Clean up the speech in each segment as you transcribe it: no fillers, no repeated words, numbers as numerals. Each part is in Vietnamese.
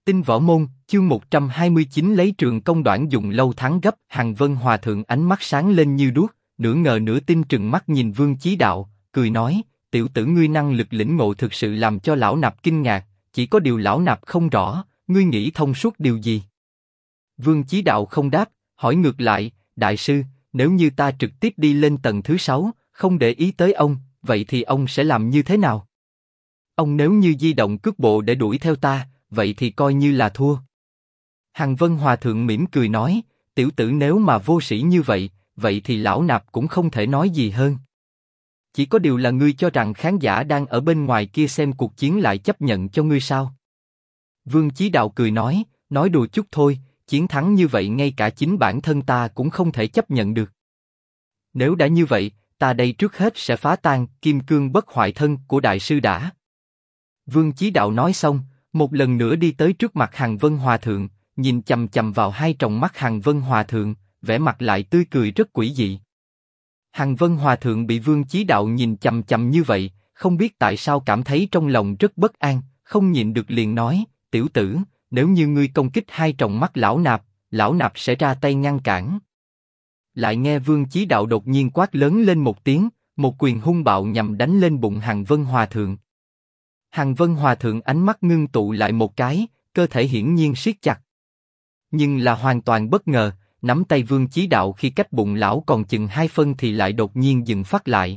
Tinh Võ Môn, chương 129 lấy Trường Công Đoản dùng lâu thắng gấp. Hằng Vân Hòa Thượng ánh mắt sáng lên như đuốc, nửa ngờ nửa tin trừng mắt nhìn Vương Chí Đạo, cười nói: tiểu tử ngươi năng lực lĩnh ngộ thực sự làm cho lão nạp kinh ngạc, chỉ có điều lão nạp không rõ, ngươi nghĩ thông suốt điều gì? Vương Chí Đạo không đáp, hỏi ngược lại: đại sư, nếu như ta trực tiếp đi lên tầng thứ 6, không để ý tới ông, vậy thì ông sẽ làm như thế nào? Ông nếu như di động cước bộ để đuổi theo ta, vậy thì coi như là thua. Hằng Vân Hòa Thượng mỉm cười nói: tiểu tử nếu mà vô sĩ như vậy, vậy thì lão nạp cũng không thể nói gì hơn. Chỉ có điều là ngươi cho rằng khán giả đang ở bên ngoài kia xem cuộc chiến lại chấp nhận cho ngươi sao? Vương Chí Đạo cười nói đùa chút thôi, chiến thắng như vậy ngay cả chính bản thân ta cũng không thể chấp nhận được. Nếu đã như vậy, ta đây trước hết sẽ phá tan kim cương bất hoại thân của đại sư đã. Vương Chí Đạo nói xong, một lần nữa đi tới trước mặt Hằng Vân Hòa Thượng, nhìn chằm chằm vào hai tròng mắt Hằng Vân Hòa Thượng, vẻ mặt lại tươi cười rất quỷ dị. Hằng Vân Hòa Thượng bị Vương Chí Đạo nhìn chằm chằm như vậy, không biết tại sao cảm thấy trong lòng rất bất an, không nhịn được liền nói: tiểu tử, nếu như ngươi công kích hai tròng mắt lão nạp sẽ ra tay ngăn cản. Lại nghe Vương Chí Đạo đột nhiên quát lớn lên một tiếng, một quyền hung bạo nhằm đánh lên bụng Hằng Vân Hòa Thượng. Hằng Vân Hòa Thượng ánh mắt ngưng tụ lại một cái, cơ thể hiển nhiên siết chặt. Nhưng là hoàn toàn bất ngờ, nắm tay Vương Chí Đạo khi cách bụng lão còn chừng 2 phân thì lại đột nhiên dừng phát lại.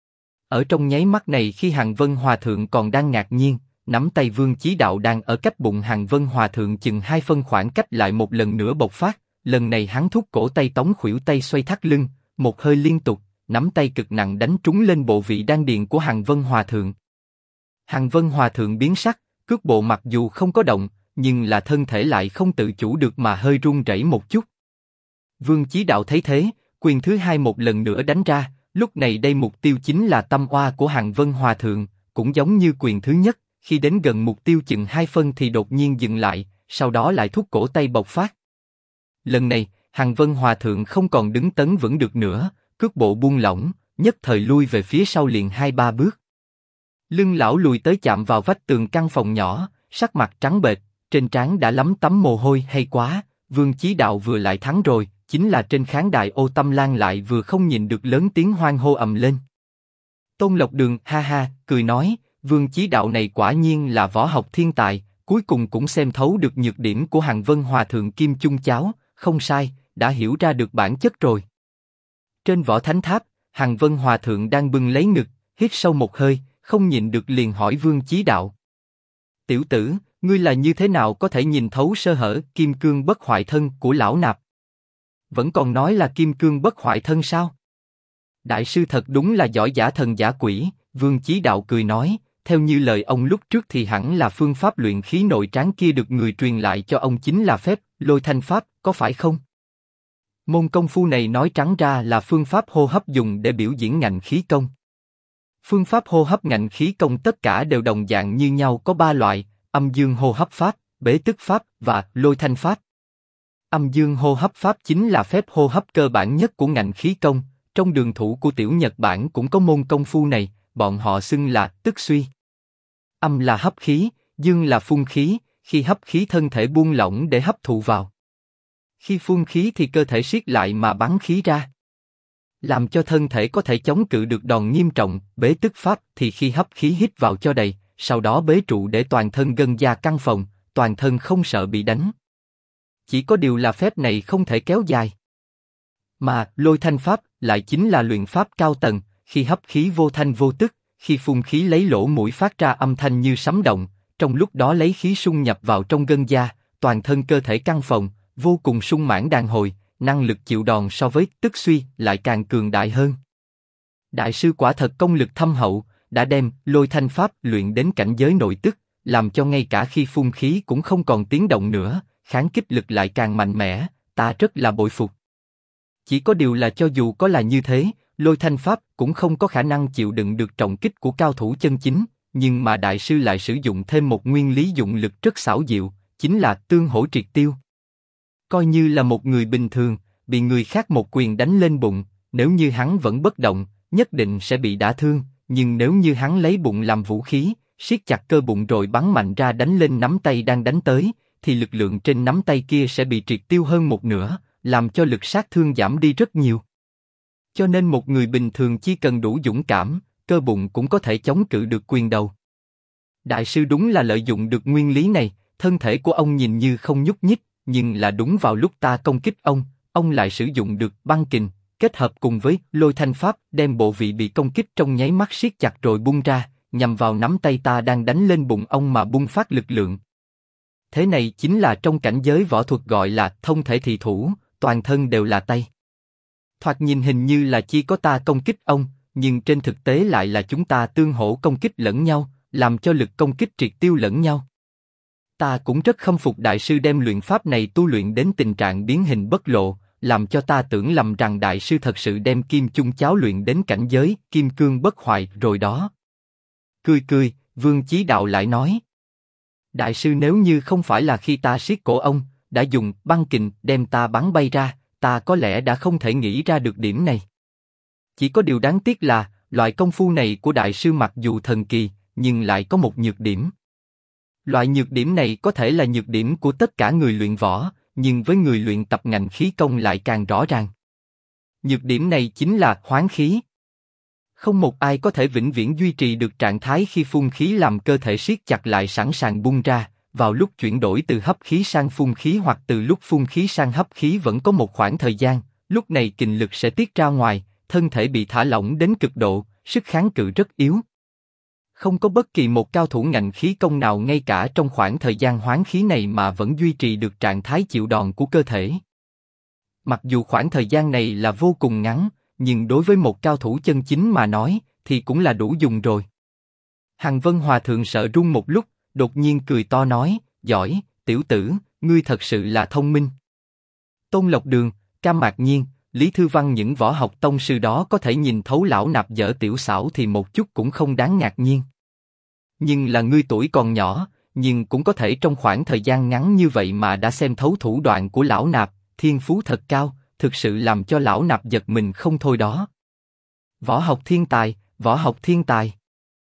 Ở trong nháy mắt này khi Hằng Vân Hòa Thượng còn đang ngạc nhiên, nắm tay Vương Chí Đạo đang ở cách bụng Hằng Vân Hòa Thượng chừng 2 phân khoảng cách lại một lần nữa bộc phát. Lần này hắn thúc cổ tay tống khuỷu tay xoay thắt lưng, một hơi liên tục, nắm tay cực nặng đánh trúng lên bộ vị đan điền của Hằng Vân Hòa Thượng. Hằng Vân Hòa Thượng biến sắc, cước bộ mặc dù không có động, nhưng là thân thể lại không tự chủ được mà hơi run rẩy một chút. Vương Chí Đạo thấy thế, quyền thứ hai một lần nữa đánh ra, lúc này đây mục tiêu chính là tâm oa của Hằng Vân Hòa Thượng, cũng giống như quyền thứ nhất, khi đến gần mục tiêu chừng 2 phân thì đột nhiên dừng lại, sau đó lại thúc cổ tay bộc phát. Lần này, Hằng Vân Hòa Thượng không còn đứng tấn vững được nữa, cước bộ buông lỏng, nhất thời lui về phía sau liền 2-3 bước. Lưng lão lùi tới chạm vào vách tường căn phòng nhỏ, sắc mặt trắng bệch, trên trán đã lấm tấm mồ hôi. Hay quá, Vương Chí Đạo vừa lại thắng rồi, chính là trên khán đài Ô Tâm Lan lại vừa không nhìn được lớn tiếng hoan hô ầm lên. Tôn Lộc Đường ha ha cười nói: Vương Chí Đạo này quả nhiên là võ học thiên tài, cuối cùng cũng xem thấu được nhược điểm của Hằng Vân Hòa Thượng Kim Chung Cháo, không sai, đã hiểu ra được bản chất rồi. Trên võ thánh tháp, Hằng Vân Hòa Thượng đang bưng lấy ngực, hít sâu một hơi, không nhịn được liền hỏi Vương Chí Đạo: tiểu tử, ngươi là như thế nào có thể nhìn thấu sơ hở kim cương bất hoại thân của lão nạp? Vẫn còn nói là kim cương bất hoại thân sao? Đại sư thật đúng là giỏi giả thần giả quỷ. Vương Chí Đạo cười nói: theo như lời ông lúc trước thì hẳn là phương pháp luyện khí nội tráng kia được người truyền lại cho ông chính là phép Lôi Thanh Pháp, có phải không? Môn công phu này nói trắng ra là phương pháp hô hấp dùng để biểu diễn ngạnh khí công. Phương pháp hô hấp ngạnh khí công tất cả đều đồng dạng như nhau, có 3 loại: âm dương hô hấp pháp, bế tức pháp và lôi thanh pháp. Âm dương hô hấp pháp chính là phép hô hấp cơ bản nhất của ngạnh khí công. Trong đường thủ của tiểu Nhật Bản cũng có môn công phu này, bọn họ xưng là tức suy. Âm là hấp khí, dương là phun khí. Khi hấp khí thân thể buông lỏng để hấp thụ vào. Khi phun khí thì cơ thể siết lại mà bắn khí ra, làm cho thân thể có thể chống cự được đòn nghiêm trọng. Bế tức pháp thì khi hấp khí hít vào cho đầy, sau đó bế trụ để toàn thân gân da căng phồng, toàn thân không sợ bị đánh. Chỉ có điều là phép này không thể kéo dài. Mà lôi thanh pháp lại chính là luyện pháp cao tầng, khi hấp khí vô thanh vô tức, khi phun khí lấy lỗ mũi phát ra âm thanh như sấm động, trong lúc đó lấy khí xung nhập vào trong gân da, toàn thân cơ thể căng phồng, vô cùng sung mãn đàn hồi, năng lực chịu đòn so với tức suy lại càng cường đại hơn. Đại sư quả thật công lực thâm hậu, đã đem lôi thanh pháp luyện đến cảnh giới nội tức, làm cho ngay cả khi phun khí cũng không còn tiếng động nữa, kháng kích lực lại càng mạnh mẽ, ta rất là bội phục. Chỉ có điều là cho dù có là như thế, lôi thanh pháp cũng không có khả năng chịu đựng được trọng kích của cao thủ chân chính, nhưng mà đại sư lại sử dụng thêm một nguyên lý dụng lực rất xảo diệu, chính là tương hỗ triệt tiêu. Coi như là một người bình thường, bị người khác một quyền đánh lên bụng, nếu như hắn vẫn bất động, nhất định sẽ bị đả thương, nhưng nếu như hắn lấy bụng làm vũ khí, siết chặt cơ bụng rồi bắn mạnh ra đánh lên nắm tay đang đánh tới, thì lực lượng trên nắm tay kia sẽ bị triệt tiêu hơn một nửa, làm cho lực sát thương giảm đi rất nhiều. Cho nên một người bình thường chỉ cần đủ dũng cảm, cơ bụng cũng có thể chống cự được quyền đầu. Đại sư đúng là lợi dụng được nguyên lý này, thân thể của ông nhìn như không nhúc nhích, nhưng là đúng vào lúc ta công kích ông lại sử dụng được băng kình, kết hợp cùng với lôi thanh pháp, đem bộ vị bị công kích trong nháy mắt siết chặt rồi bung ra, nhằm vào nắm tay ta đang đánh lên bụng ông mà bung phát lực lượng. Thế này chính là trong cảnh giới võ thuật gọi là thông thể thị thủ, toàn thân đều là tay. Thoạt nhìn hình như là chỉ có ta công kích ông, nhưng trên thực tế lại là chúng ta tương hỗ công kích lẫn nhau, làm cho lực công kích triệt tiêu lẫn nhau. Ta cũng rất khâm phục đại sư đem luyện pháp này tu luyện đến tình trạng biến hình bất lộ, làm cho ta tưởng lầm rằng đại sư thật sự đem kim chung cháo luyện đến cảnh giới kim cương bất hoại rồi đó. Cười, Vương Chí Đạo lại nói. Đại sư nếu như không phải là khi ta siết cổ ông, đã dùng băng kình đem ta bắn bay ra, ta có lẽ đã không thể nghĩ ra được điểm này. Chỉ có điều đáng tiếc là, loại công phu này của đại sư mặc dù thần kỳ, nhưng lại có một nhược điểm. Loại nhược điểm này có thể là nhược điểm của tất cả người luyện võ, nhưng với người luyện tập ngành khí công lại càng rõ ràng. Nhược điểm này chính là hoán khí. Không một ai có thể vĩnh viễn duy trì được trạng thái khi phun khí làm cơ thể siết chặt lại sẵn sàng bung ra, vào lúc chuyển đổi từ hấp khí sang phun khí hoặc từ lúc phun khí sang hấp khí vẫn có một khoảng thời gian, lúc này kình lực sẽ tiết ra ngoài, thân thể bị thả lỏng đến cực độ, sức kháng cự rất yếu. Không có bất kỳ một cao thủ ngành khí công nào ngay cả trong khoảng thời gian hoán khí này mà vẫn duy trì được trạng thái chịu đòn của cơ thể. Mặc dù khoảng thời gian này là vô cùng ngắn, nhưng đối với một cao thủ chân chính mà nói, thì cũng là đủ dùng rồi. Hằng Vân Hòa Thượng sợ run một lúc, đột nhiên cười to nói, giỏi, tiểu tử, ngươi thật sự là thông minh. Tôn Lộc Đường, Cam Mạc Nhiên, Lý Thư Văn những võ học tông sư đó có thể nhìn thấu lão nạp dở tiểu xảo thì một chút cũng không đáng ngạc nhiên. Nhưng là ngươi tuổi còn nhỏ, nhưng cũng có thể trong khoảng thời gian ngắn như vậy mà đã xem thấu thủ đoạn của lão nạp, thiên phú thật cao, thực sự làm cho lão nạp giật mình không thôi đó. Võ học thiên tài, võ học thiên tài.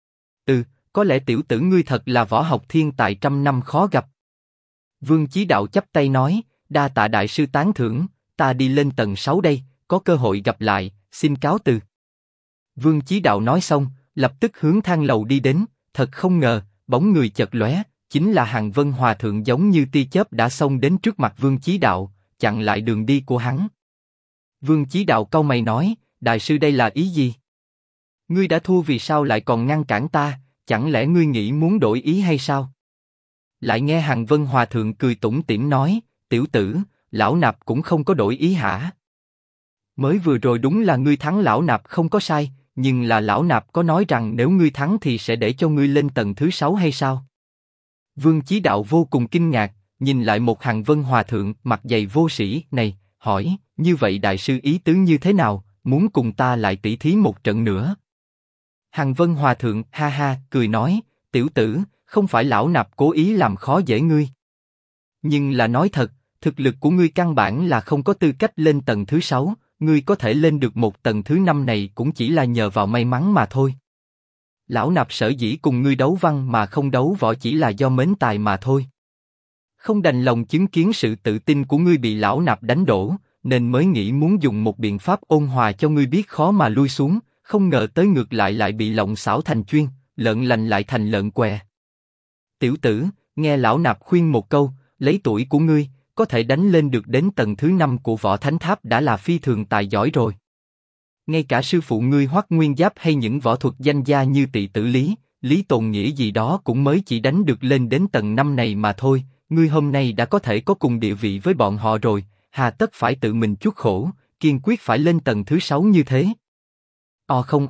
Có lẽ tiểu tử ngươi thật là võ học thiên tài trăm năm khó gặp. Vương Chí Đạo chắp tay nói, đa tạ đại sư tán thưởng, ta đi lên tầng 6 đây, có cơ hội gặp lại, xin cáo từ. Vương Chí Đạo nói xong, lập tức hướng thang lầu đi đến, thật không ngờ, bóng người chợt lóe, chính là Hằng Vân Hòa Thượng giống như tia chớp đã xông đến trước mặt Vương Chí Đạo, chặn lại đường đi của hắn. Vương Chí Đạo cau mày nói, đại sư đây là ý gì? Ngươi đã thua vì sao lại còn ngăn cản ta, chẳng lẽ ngươi nghĩ muốn đổi ý hay sao? Lại nghe Hằng Vân Hòa Thượng cười tủm tỉm nói, tiểu tử, lão nạp cũng không có đổi ý hả? Mới vừa rồi đúng là ngươi thắng lão nạp không có sai, nhưng là lão nạp có nói rằng nếu ngươi thắng thì sẽ để cho ngươi lên tầng thứ 6 hay sao? Vương Chí Đạo vô cùng kinh ngạc, nhìn lại một Hằng Vân Hòa Thượng mặt dày vô sĩ này, hỏi, như vậy đại sư ý tứ như thế nào, muốn cùng ta lại tỉ thí một trận nữa? Hằng Vân Hòa Thượng ha ha cười nói, tiểu tử, không phải lão nạp cố ý làm khó dễ ngươi. Nhưng là nói thật, thực lực của ngươi căn bản là không có tư cách lên tầng thứ 6, ngươi có thể lên được một tầng thứ 5 này cũng chỉ là nhờ vào may mắn mà thôi. Lão nạp sở dĩ cùng ngươi đấu văn mà không đấu võ chỉ là do mến tài mà thôi. Không đành lòng chứng kiến sự tự tin của ngươi bị lão nạp đánh đổ, nên mới nghĩ muốn dùng một biện pháp ôn hòa cho ngươi biết khó mà lui xuống, không ngờ tới ngược lại bị lộng xảo thành chuyên, lợn lành lại thành lợn què. Tiểu tử, nghe lão nạp khuyên một câu, lấy tuổi của ngươi, có thể đánh lên được đến tầng thứ 5 của võ thánh tháp đã là phi thường tài giỏi rồi. Ngay cả sư phụ ngươi Hoắc Nguyên Giáp hay những võ thuật danh gia như Tỵ Tử Lý, Lý Tồn Nghĩa gì đó cũng mới chỉ đánh được lên đến tầng 5 này mà thôi. Ngươi hôm nay đã có thể có cùng địa vị với bọn họ rồi, hà tất phải tự mình chuốc khổ, kiên quyết phải lên tầng thứ 6 như thế? Không.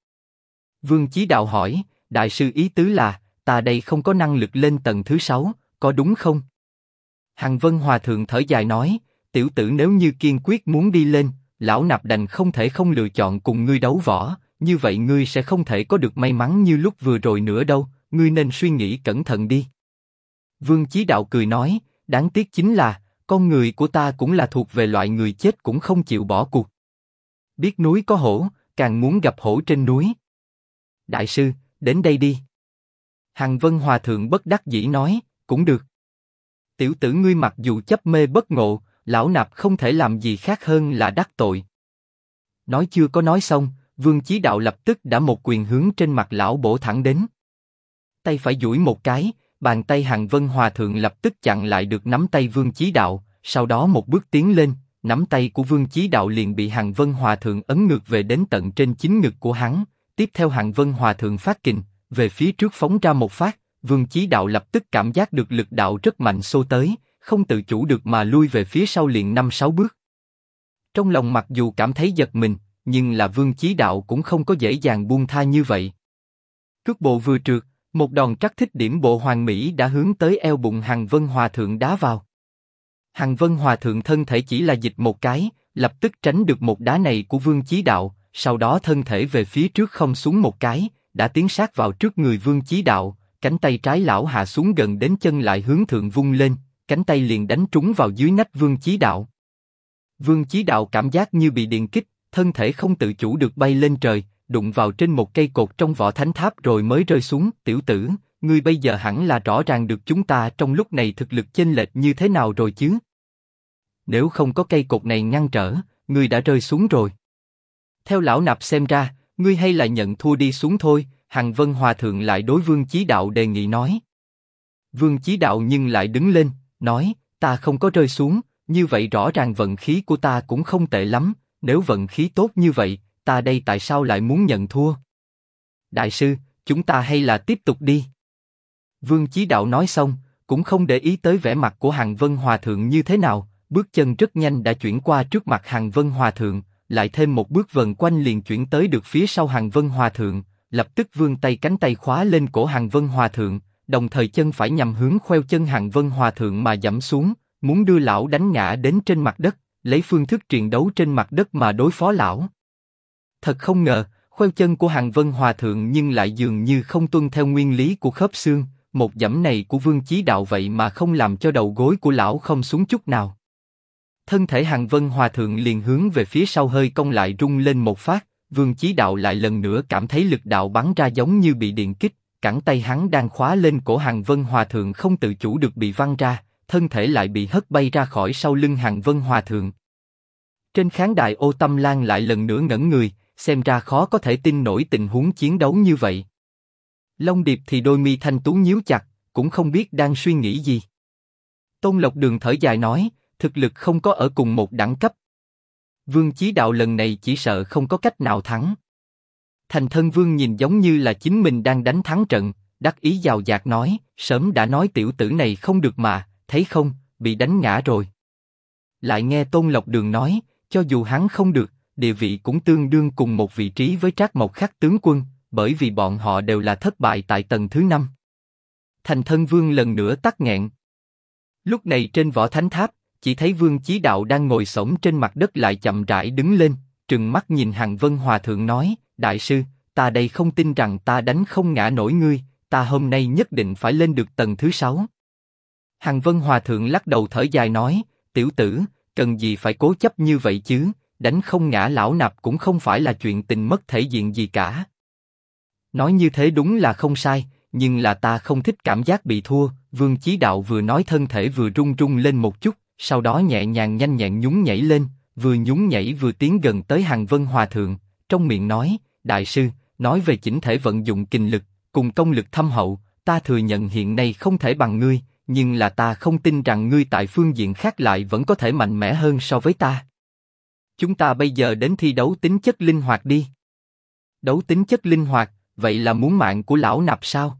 Vương Chí Đạo hỏi, đại sư ý tứ là, ta đây không có năng lực lên tầng thứ 6, có đúng không? Hằng Vân Hòa Thượng thở dài nói, tiểu tử nếu như kiên quyết muốn đi lên, lão nạp đành không thể không lựa chọn cùng ngươi đấu võ, như vậy ngươi sẽ không thể có được may mắn như lúc vừa rồi nữa đâu, ngươi nên suy nghĩ cẩn thận đi. Vương Chí Đạo cười nói, đáng tiếc chính là, con người của ta cũng là thuộc về loại người chết cũng không chịu bỏ cuộc. Biết núi có hổ, càng muốn gặp hổ trên núi. Đại sư, đến đây đi. Hằng Vân Hòa Thượng bất đắc dĩ nói, cũng được. Tiểu tử ngươi mặc dù chấp mê bất ngộ, lão nạp không thể làm gì khác hơn là đắc tội. Nói chưa có nói xong, Vương Chí Đạo lập tức đã một quyền hướng trên mặt lão bổ thẳng đến. Tay phải duỗi một cái, bàn tay Hàn Vân Hòa Thượng lập tức chặn lại được nắm tay Vương Chí Đạo, sau đó một bước tiến lên, nắm tay của Vương Chí Đạo liền bị Hàn Vân Hòa Thượng ấn ngược về đến tận trên chính ngực của hắn. Tiếp theo Hàn Vân Hòa Thượng phát kình, về phía trước phóng ra một phát, Vương Chí Đạo lập tức cảm giác được lực đạo rất mạnh xô tới, không tự chủ được mà lui về phía sau liền 5-6 bước. Trong lòng mặc dù cảm thấy giật mình, nhưng là Vương Chí Đạo cũng không có dễ dàng buông tha như vậy. Cước bộ vừa trượt, một đòn trắc thích điểm bộ hoàn mỹ đã hướng tới eo bụng Hàn Vân Hòa Thượng đá vào. Hàn Vân Hòa Thượng thân thể chỉ là dịch một cái, lập tức tránh được một đá này của Vương Chí Đạo, sau đó thân thể về phía trước không xuống một cái, đã tiến sát vào trước người Vương Chí Đạo, cánh tay trái lão hạ xuống gần đến chân lại hướng thượng vung lên, cánh tay liền đánh trúng vào dưới nách Vương Chí Đạo. Vương Chí Đạo cảm giác như bị điện kích, thân thể không tự chủ được bay lên trời, đụng vào trên một cây cột trong võ thánh tháp rồi mới rơi xuống. Tiểu tử, ngươi bây giờ hẳn là rõ ràng được chúng ta trong lúc này thực lực chênh lệch như thế nào rồi chứ? Nếu không có cây cột này ngăn trở, ngươi đã rơi xuống rồi. Theo lão nạp xem ra, ngươi hay là nhận thua đi xuống thôi. Hàn Vân Hòa Thượng lại đối Vương Chí Đạo đề nghị nói. Vương Chí Đạo nhưng lại đứng lên, nói, ta không có rơi xuống, như vậy rõ ràng vận khí của ta cũng không tệ lắm, nếu vận khí tốt như vậy, ta đây tại sao lại muốn nhận thua? Đại sư, chúng ta hay là tiếp tục đi. Vương Chí Đạo nói xong, cũng không để ý tới vẻ mặt của Hàn Vân Hòa Thượng như thế nào, bước chân rất nhanh đã chuyển qua trước mặt Hàn Vân Hòa Thượng, lại thêm một bước vần quanh liền chuyển tới được phía sau Hàn Vân Hòa Thượng, lập tức vươn tay cánh tay khóa lên cổ Hàn Vân Hòa Thượng, đồng thời chân phải nhằm hướng khoeo chân Hàn Vân Hòa Thượng mà giẫm xuống, muốn đưa lão đánh ngã đến trên mặt đất, lấy phương thức truyền đấu trên mặt đất mà đối phó lão. Thật không ngờ, khoeo chân của Hàn Vân Hòa Thượng nhưng lại dường như không tuân theo nguyên lý của khớp xương, một giẫm này của Vương Chí Đạo vậy mà không làm cho đầu gối của lão không xuống chút nào. Thân thể Hàn Vân Hòa Thượng liền hướng về phía sau hơi cong lại rung lên một phát, Vương Chí Đạo lại lần nữa cảm thấy lực đạo bắn ra giống như bị điện kích, cẳng tay hắn đang khóa lên cổ Hàn Vân Hòa Thượng không tự chủ được bị văng ra, thân thể lại bị hất bay ra khỏi sau lưng Hàn Vân Hòa Thượng. Trên khán đài Ô Tâm Lan lại lần nữa ngẩn người, xem ra khó có thể tin nổi tình huống chiến đấu như vậy. Long Điệp thì đôi mi thanh tú nhíu chặt, cũng không biết đang suy nghĩ gì. Tôn Lộc Đường thở dài nói, thực lực không có ở cùng một đẳng cấp. Vương Chí Đạo lần này chỉ sợ không có cách nào thắng. Thành Thân Vương nhìn giống như là chính mình đang đánh thắng trận, đắc ý giàu dạt nói, sớm đã nói tiểu tử này không được mà, thấy không, bị đánh ngã rồi. Lại nghe Tôn Lộc Đường nói, cho dù hắn không được, địa vị cũng tương đương cùng một vị trí với Trác Mộc Khắc tướng quân, bởi vì bọn họ đều là thất bại tại tầng thứ 5. Thành Thân Vương lần nữa tắc nghẹn. Lúc này trên võ thánh tháp, chỉ thấy Vương Chí Đạo đang ngồi xổm trên mặt đất lại chậm rãi đứng lên, trừng mắt nhìn Hàn Vân Hòa Thượng nói, đại sư, ta đây không tin rằng ta đánh không ngã nổi ngươi, ta hôm nay nhất định phải lên được tầng thứ 6. Hàn Vân Hòa Thượng lắc đầu thở dài nói, tiểu tử, cần gì phải cố chấp như vậy chứ, đánh không ngã lão nạp cũng không phải là chuyện tình mất thể diện gì cả. Nói như thế đúng là không sai, nhưng là ta không thích cảm giác bị thua. Vương Chí Đạo vừa nói thân thể vừa rung rung lên một chút, sau đó nhẹ nhàng nhanh nhẹn nhún nhảy lên, vừa nhún nhảy vừa tiến gần tới Hàn Vân Hòa Thượng, trong miệng nói, đại sư, nói về chỉnh thể vận dụng kình lực, cùng công lực thâm hậu, ta thừa nhận hiện nay không thể bằng ngươi, nhưng là ta không tin rằng ngươi tại phương diện khác lại vẫn có thể mạnh mẽ hơn so với ta. Chúng ta bây giờ đến thi đấu tính chất linh hoạt đi. Đấu tính chất linh hoạt, vậy là muốn mạng của lão nạp sao?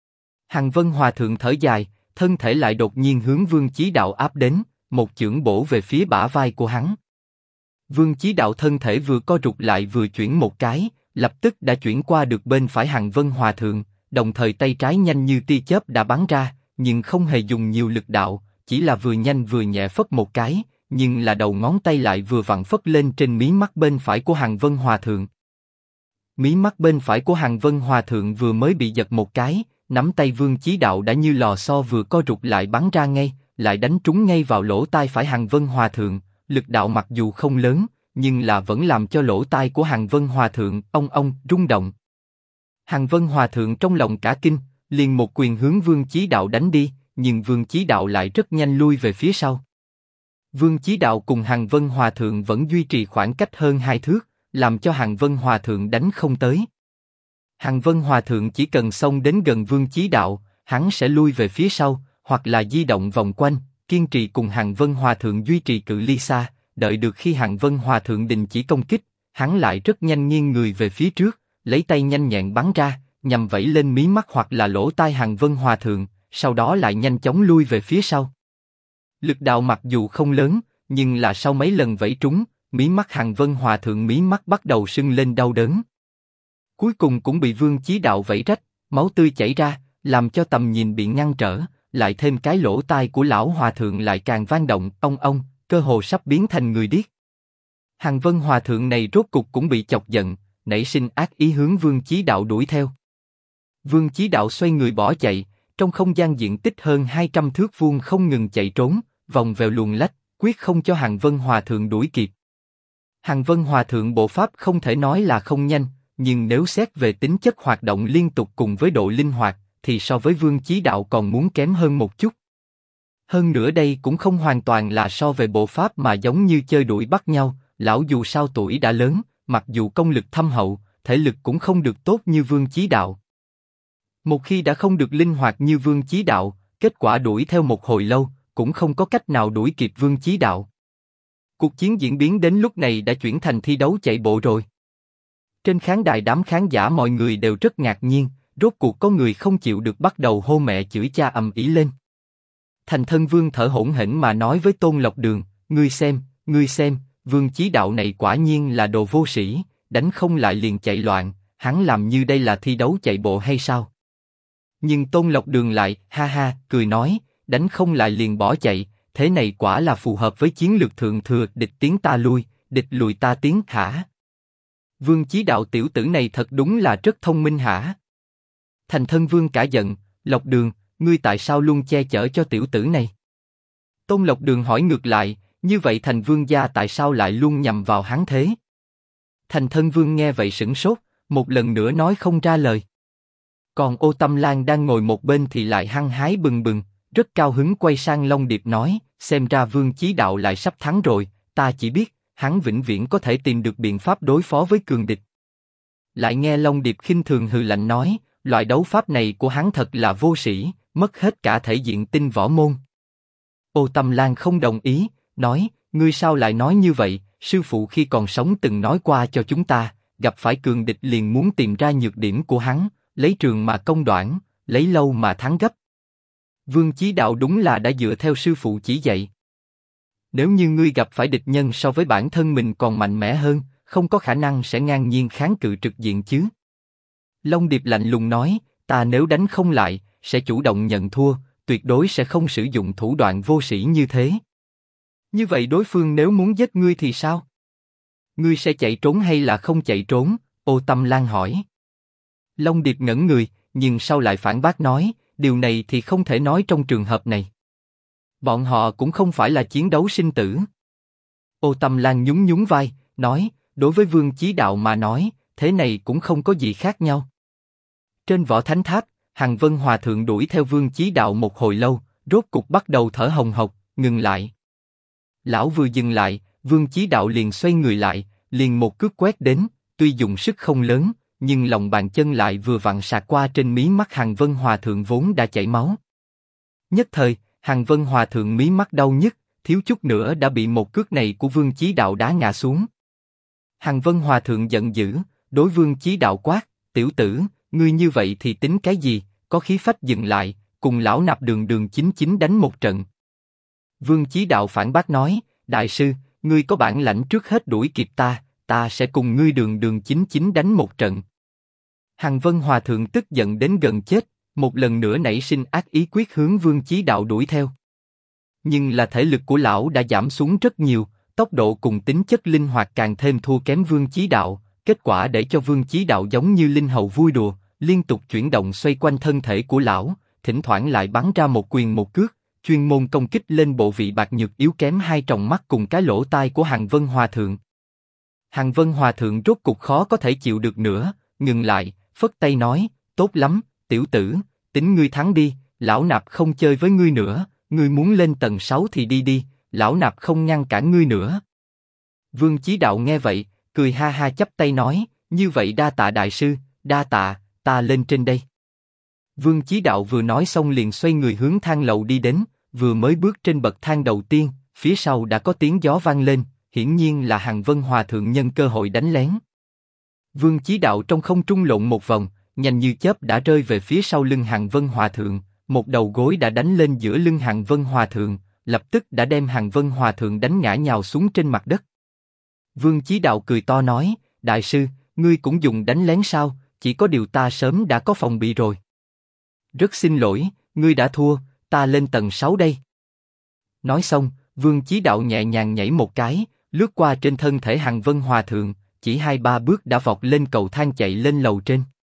Hàn Vân Hòa Thượng thở dài, thân thể lại đột nhiên hướng Vương Chí Đạo áp đến, một chưởng bổ về phía bả vai của hắn. Vương Chí Đạo thân thể vừa co rụt lại vừa chuyển một cái, lập tức đã chuyển qua được bên phải Hàn Vân Hòa Thượng, đồng thời tay trái nhanh như tia chớp đã bắn ra, nhưng không hề dùng nhiều lực đạo, chỉ là vừa nhanh vừa nhẹ phất một cái, nhưng là đầu ngón tay lại vừa vặn phất lên trên mí mắt bên phải của Hàn Vân Hòa Thượng. Mí mắt bên phải của Hàn Vân Hòa Thượng vừa mới bị giật một cái, nắm tay Vương Chí Đạo đã như lò xo vừa co rụt lại bắn ra ngay, lại đánh trúng ngay vào lỗ tai phải Hàn Vân Hòa Thượng. Lực đạo mặc dù không lớn, nhưng là vẫn làm cho lỗ tai của Hàn Vân Hòa Thượng ong ong rung động. Hàn Vân Hòa Thượng trong lòng cả kinh, liền một quyền hướng Vương Chí Đạo đánh đi, nhưng Vương Chí Đạo lại rất nhanh lui về phía sau. Vương Chí Đạo cùng Hàn Vân Hòa Thượng vẫn duy trì khoảng cách hơn 2 thước, làm cho Hàn Vân Hòa Thượng đánh không tới. Hàn Vân Hòa Thượng chỉ cần xông đến gần Vương Chí Đạo, hắn sẽ lui về phía sau, hoặc là di động vòng quanh, kiên trì cùng Hàn Vân Hòa Thượng duy trì cự ly xa, đợi được khi Hàn Vân Hòa Thượng đình chỉ công kích, hắn lại rất nhanh nghiêng người về phía trước, lấy tay nhanh nhẹn bắn ra, nhằm vẫy lên mí mắt hoặc là lỗ tai Hàn Vân Hòa Thượng, sau đó lại nhanh chóng lui về phía sau. Lực đạo mặc dù không lớn, nhưng là sau mấy lần vẫy trúng, mí mắt Hàn Vân Hòa Thượng mí mắt bắt đầu sưng lên đau đớn. Cuối cùng cũng bị Vương Chí Đạo vẫy rách, máu tươi chảy ra, làm cho tầm nhìn bị ngăn trở, lại thêm cái lỗ tai của lão Hòa Thượng lại càng vang động, ong ong, cơ hồ sắp biến thành người điếc. Hàn Vân Hòa Thượng này rốt cục cũng bị chọc giận, nảy sinh ác ý hướng Vương Chí Đạo đuổi theo. Vương Chí Đạo xoay người bỏ chạy, trong không gian diện tích hơn 200 thước vuông không ngừng chạy trốn, vòng vèo luồn lách, quyết không cho Hàn Vân Hòa Thượng đuổi kịp. Hàn Vân Hòa Thượng bộ pháp không thể nói là không nhanh, nhưng nếu xét về tính chất hoạt động liên tục cùng với độ linh hoạt, thì so với Vương Chí Đạo còn muốn kém hơn một chút. Hơn nữa đây cũng không hoàn toàn là so về bộ pháp mà giống như chơi đuổi bắt nhau, lão dù sao tuổi đã lớn, mặc dù công lực thâm hậu, thể lực cũng không được tốt như Vương Chí Đạo. Một khi đã không được linh hoạt như Vương Chí Đạo, kết quả đuổi theo một hồi lâu, cũng không có cách nào đuổi kịp Vương Chí Đạo. Cuộc chiến diễn biến đến lúc này đã chuyển thành thi đấu chạy bộ rồi. Trên khán đài đám khán giả mọi người đều rất ngạc nhiên, rốt cuộc có người không chịu được bắt đầu hô mẹ chửi cha ầm ĩ lên. Thành Thân Vương thở hổn hển mà nói với Tôn Lộc Đường, ngươi xem, Vương Chí Đạo này quả nhiên là đồ vô sĩ, đánh không lại liền chạy loạn, hắn làm như đây là thi đấu chạy bộ hay sao? Nhưng Tôn Lộc Đường lại, ha ha, cười nói, đánh không lại liền bỏ chạy, thế này quả là phù hợp với chiến lược thượng thừa, địch tiến ta lui, địch lùi ta tiến, hả? Vương Chí Đạo tiểu tử này thật đúng là rất thông minh hả? Thành Thân Vương cả giận, Lộc Đường, ngươi tại sao luôn che chở cho tiểu tử này? Tôn Lộc Đường hỏi ngược lại, như vậy Thành Vương gia tại sao lại luôn nhằm vào hắn thế? Thành Thân Vương nghe vậy sửng sốt, một lần nữa nói không ra lời. Còn Ô Tâm Lan đang ngồi một bên thì lại hăng hái bừng bừng, rất cao hứng quay sang Long Điệp nói, xem ra Vương Chí Đạo lại sắp thắng rồi, ta chỉ biết, hắn vĩnh viễn có thể tìm được biện pháp đối phó với cường địch. Lại nghe Long Điệp khinh thường hừ lạnh nói, loại đấu pháp này của hắn thật là vô sĩ, mất hết cả thể diện tinh võ môn. Ô Tâm Lan không đồng ý, nói, ngươi sao lại nói như vậy, sư phụ khi còn sống từng nói qua cho chúng ta, gặp phải cường địch liền muốn tìm ra nhược điểm của hắn, lấy trường mà công đoạn, lấy lâu mà thắng gấp. Vương Chí Đạo đúng là đã dựa theo sư phụ chỉ dạy. Nếu như ngươi gặp phải địch nhân so với bản thân mình còn mạnh mẽ hơn, không có khả năng sẽ ngang nhiên kháng cự trực diện chứ. Long Điệp lạnh lùng nói, ta nếu đánh không lại, sẽ chủ động nhận thua, tuyệt đối sẽ không sử dụng thủ đoạn vô sĩ như thế. Như vậy đối phương nếu muốn giết ngươi thì sao? Ngươi sẽ chạy trốn hay là không chạy trốn? Ô Tâm Lan hỏi. Long Điệp ngẩn người, nhưng sau lại phản bác nói, điều này thì không thể nói trong trường hợp này. Bọn họ cũng không phải là chiến đấu sinh tử. Ô Tâm Lan nhún nhún vai, nói, đối với Vương Chí Đạo mà nói, thế này cũng không có gì khác nhau. Trên võ thánh tháp, Hàn Vân Hòa Thượng đuổi theo Vương Chí Đạo một hồi lâu, rốt cục bắt đầu thở hồng hộc, ngừng lại. Lão vừa dừng lại, Vương Chí Đạo liền xoay người lại, liền một cước quét đến, tuy dùng sức không lớn, nhưng lòng bàn chân lại vừa vặn sạc qua trên mí mắt Hàn Vân Hòa Thượng vốn đã chảy máu. Nhất thời, Hàn Vân Hòa Thượng mí mắt đau nhức, thiếu chút nữa đã bị một cước này của Vương Chí Đạo đá ngã xuống. Hàn Vân Hòa Thượng giận dữ, đối Vương Chí Đạo quát, tiểu tử, ngươi như vậy thì tính cái gì, có khí phách dừng lại, cùng lão nạp đường chính chính đánh một trận. Vương Chí Đạo phản bác nói, đại sư, ngươi có bản lãnh trước hết đuổi kịp ta sẽ cùng ngươi đường chính chính đánh một trận. Hàn Vân Hòa Thượng tức giận đến gần chết, một lần nữa nảy sinh ác ý quyết hướng Vương Chí Đạo đuổi theo. Nhưng là thể lực của lão đã giảm xuống rất nhiều, tốc độ cùng tính chất linh hoạt càng thêm thua kém Vương Chí Đạo, kết quả để cho Vương Chí Đạo giống như linh hầu vui đùa, liên tục chuyển động xoay quanh thân thể của lão, thỉnh thoảng lại bắn ra một quyền một cước, chuyên môn công kích lên bộ vị bạc nhược yếu kém hai tròng mắt cùng cái lỗ tai của Hàn Vân Hòa Thượng. Hàn Vân Hòa Thượng rốt cục khó có thể chịu được nữa, ngừng lại, phất tay nói, tốt lắm, tiểu tử, tính ngươi thắng đi, lão nạp không chơi với ngươi nữa, ngươi muốn lên tầng 6 thì đi đi, lão nạp không ngăn cản ngươi nữa. Vương Chí Đạo nghe vậy, cười ha ha chắp tay nói, như vậy đa tạ đại sư, đa tạ, ta lên trên đây. Vương Chí Đạo vừa nói xong liền xoay người hướng thang lầu đi đến, vừa mới bước trên bậc thang đầu tiên, phía sau đã có tiếng gió vang lên, hiển nhiên là Hàn Vân Hòa Thượng nhân cơ hội đánh lén. Vương Chí Đạo trong không trung lộn một vòng, nhanh như chớp đã rơi về phía sau lưng Hàn Vân Hòa Thượng, một đầu gối đã đánh lên giữa lưng Hàn Vân Hòa Thượng, lập tức đã đem Hàn Vân Hòa Thượng đánh ngã nhào xuống trên mặt đất. Vương Chí Đạo cười to nói, đại sư, ngươi cũng dùng đánh lén sao? Chỉ có điều ta sớm đã có phòng bị rồi. Rất xin lỗi, ngươi đã thua, ta lên tầng 6 đây. Nói xong, Vương Chí Đạo nhẹ nhàng nhảy một cái, lướt qua trên thân thể Hàn Vân Hòa Thượng, chỉ 2-3 bước đã vọt lên cầu thang chạy lên lầu trên.